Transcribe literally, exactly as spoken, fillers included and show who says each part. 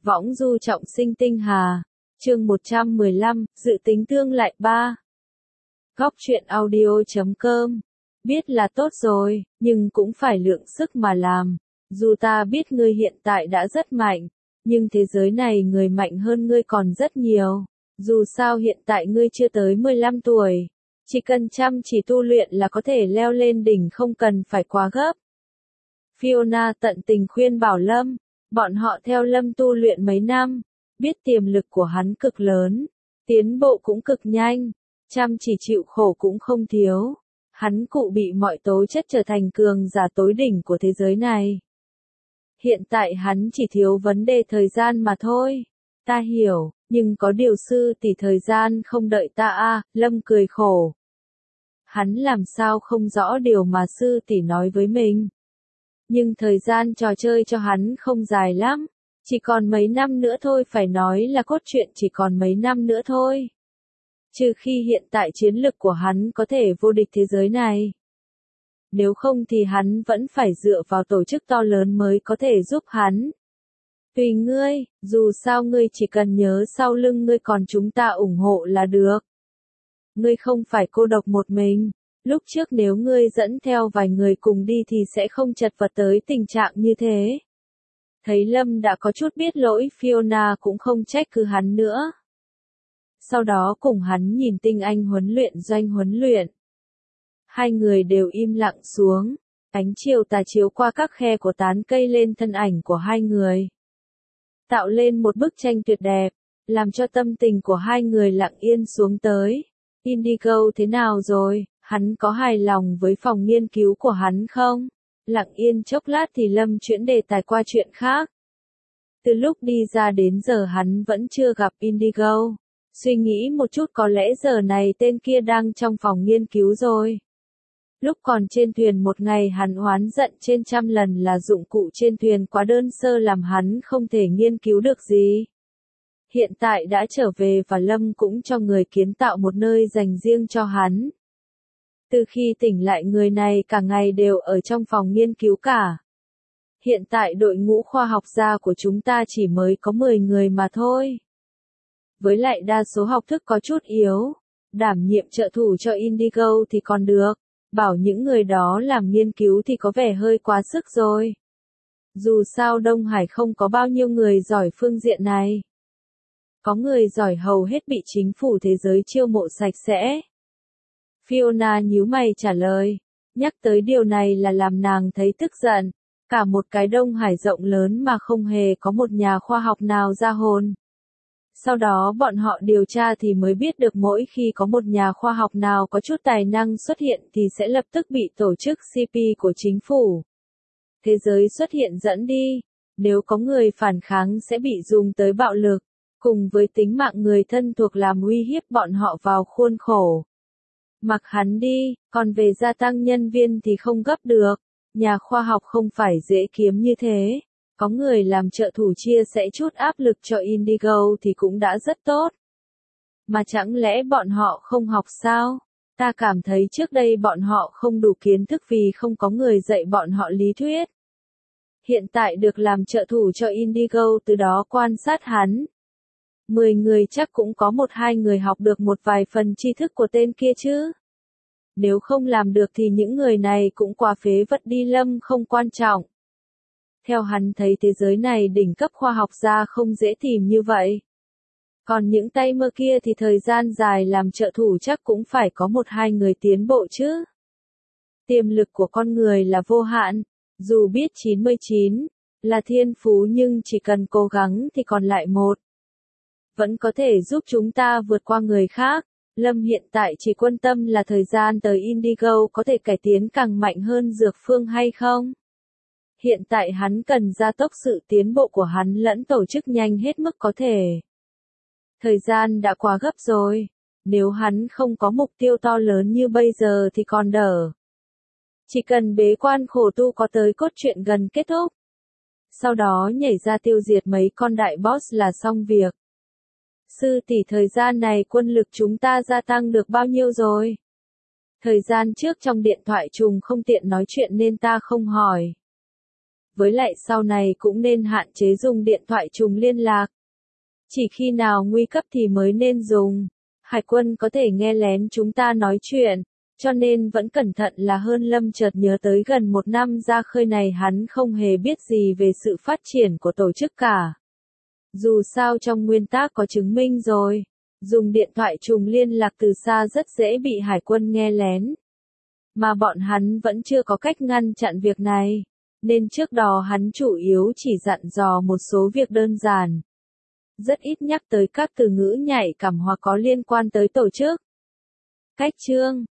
Speaker 1: Võng du trọng sinh tinh hà. Chương một trăm mười lăm, dự tính tương lại ba. Góc truyện audio chấm com. Biết là tốt rồi, nhưng cũng phải lượng sức mà làm. Dù ta biết ngươi hiện tại đã rất mạnh, nhưng thế giới này người mạnh hơn ngươi còn rất nhiều. Dù sao hiện tại ngươi chưa tới mười lăm tuổi. Chỉ cần chăm chỉ tu luyện là có thể leo lên đỉnh, không cần phải quá gấp. Fiona tận tình khuyên bảo Lâm. Bọn họ theo Lâm tu luyện mấy năm, biết tiềm lực của hắn cực lớn, tiến bộ cũng cực nhanh, chăm chỉ chịu khổ cũng không thiếu. Hắn cụ bị mọi tố chất trở thành cường giả tối đỉnh của thế giới này. Hiện tại hắn chỉ thiếu vấn đề thời gian mà thôi. Ta hiểu, nhưng có điều sư tỷ thời gian không đợi ta à, Lâm cười khổ. Hắn làm sao không rõ điều mà sư tỷ nói với mình. Nhưng thời gian trò chơi cho hắn không dài lắm, chỉ còn mấy năm nữa thôi, phải nói là cốt truyện chỉ còn mấy năm nữa thôi. Trừ khi hiện tại chiến lực của hắn có thể vô địch thế giới này. Nếu không thì hắn vẫn phải dựa vào tổ chức to lớn mới có thể giúp hắn. Tùy ngươi, dù sao ngươi chỉ cần nhớ sau lưng ngươi còn chúng ta ủng hộ là được. Ngươi không phải cô độc một mình. Lúc trước nếu ngươi dẫn theo vài người cùng đi thì sẽ không chật vật tới tình trạng như thế. Thấy Lâm đã có chút biết lỗi, Fiona cũng không trách cứ hắn nữa. Sau đó cùng hắn nhìn tinh anh huấn luyện doanh huấn luyện. Hai người đều im lặng xuống, ánh chiều tà chiếu qua các khe của tán cây lên thân ảnh của hai người. Tạo lên một bức tranh tuyệt đẹp, làm cho tâm tình của hai người lặng yên xuống tới. Indigo thế nào rồi? Hắn có hài lòng với phòng nghiên cứu của hắn không? Lặng yên chốc lát thì Lâm chuyển đề tài qua chuyện khác. Từ lúc đi ra đến giờ hắn vẫn chưa gặp Indigo. Suy nghĩ một chút, có lẽ giờ này tên kia đang trong phòng nghiên cứu rồi. Lúc còn trên thuyền một ngày hắn oán giận trên trăm lần là dụng cụ trên thuyền quá đơn sơ làm hắn không thể nghiên cứu được gì. Hiện tại đã trở về và Lâm cũng cho người kiến tạo một nơi dành riêng cho hắn. Từ khi tỉnh lại người này cả ngày đều ở trong phòng nghiên cứu cả. Hiện tại đội ngũ khoa học gia của chúng ta chỉ mới có mười người mà thôi. Với lại đa số học thức có chút yếu, đảm nhiệm trợ thủ cho Indigo thì còn được, bảo những người đó làm nghiên cứu thì có vẻ hơi quá sức rồi. Dù sao Đông Hải không có bao nhiêu người giỏi phương diện này. Có người giỏi hầu hết bị chính phủ thế giới chiêu mộ sạch sẽ. Fiona nhíu mày trả lời, nhắc tới điều này là làm nàng thấy tức giận. Cả một cái Đông Hải rộng lớn mà không hề có một nhà khoa học nào ra hồn. Sau đó bọn họ điều tra thì mới biết được mỗi khi có một nhà khoa học nào có chút tài năng xuất hiện thì sẽ lập tức bị tổ chức xê pê của chính phủ thế giới xuất hiện dẫn đi. Nếu có người phản kháng sẽ bị dùng tới bạo lực, cùng với tính mạng người thân thuộc làm uy hiếp bọn họ vào khuôn khổ. Mặc hắn đi, còn về gia tăng nhân viên thì không gấp được. Nhà khoa học không phải dễ kiếm như thế. Có người làm trợ thủ chia sẻ chút áp lực cho Indigo thì cũng đã rất tốt. Mà chẳng lẽ bọn họ không học sao? Ta cảm thấy trước đây bọn họ không đủ kiến thức vì không có người dạy bọn họ lý thuyết. Hiện tại được làm trợ thủ cho Indigo, từ đó quan sát hắn. Mười người chắc cũng có một hai người học được một vài phần tri thức của tên kia chứ. Nếu không làm được thì những người này cũng quá phế vật đi. Lâm không quan trọng. Theo hắn thấy thế giới này đỉnh cấp khoa học gia không dễ tìm như vậy. Còn những tay mơ kia thì thời gian dài làm trợ thủ chắc cũng phải có một hai người tiến bộ chứ. Tiềm lực của con người là vô hạn. Dù biết chín mươi chín là thiên phú nhưng chỉ cần cố gắng thì còn lại một. Vẫn có thể giúp chúng ta vượt qua người khác. Lâm hiện tại chỉ quan tâm là thời gian tới Indigo có thể cải tiến càng mạnh hơn dược phương hay không. Hiện tại hắn cần gia tốc sự tiến bộ của hắn lẫn tổ chức nhanh hết mức có thể. Thời gian đã quá gấp rồi. Nếu hắn không có mục tiêu to lớn như bây giờ thì còn đỡ. Chỉ cần bế quan khổ tu có tới cốt truyện gần kết thúc. Sau đó nhảy ra tiêu diệt mấy con đại boss là xong việc. Sư tỷ, thời gian này quân lực chúng ta gia tăng được bao nhiêu rồi? Thời gian trước trong điện thoại trùng không tiện nói chuyện nên ta không hỏi. với lại sau này cũng nên hạn chế dùng điện thoại trùng liên lạc. Chỉ khi nào nguy cấp thì mới nên dùng. Hải quân có thể nghe lén chúng ta nói chuyện, cho nên vẫn cẩn thận là hơn. Lâm chợt nhớ tới gần một năm ra khơi này hắn không hề biết gì về sự phát triển của tổ chức cả. Dù sao trong nguyên tắc có chứng minh rồi, dùng điện thoại trùng liên lạc từ xa rất dễ bị hải quân nghe lén. Mà bọn hắn vẫn chưa có cách ngăn chặn việc này, nên trước đó hắn chủ yếu chỉ dặn dò một số việc đơn giản. Rất ít nhắc tới các từ ngữ nhạy cảm hoặc có liên quan tới tổ chức. Cách chương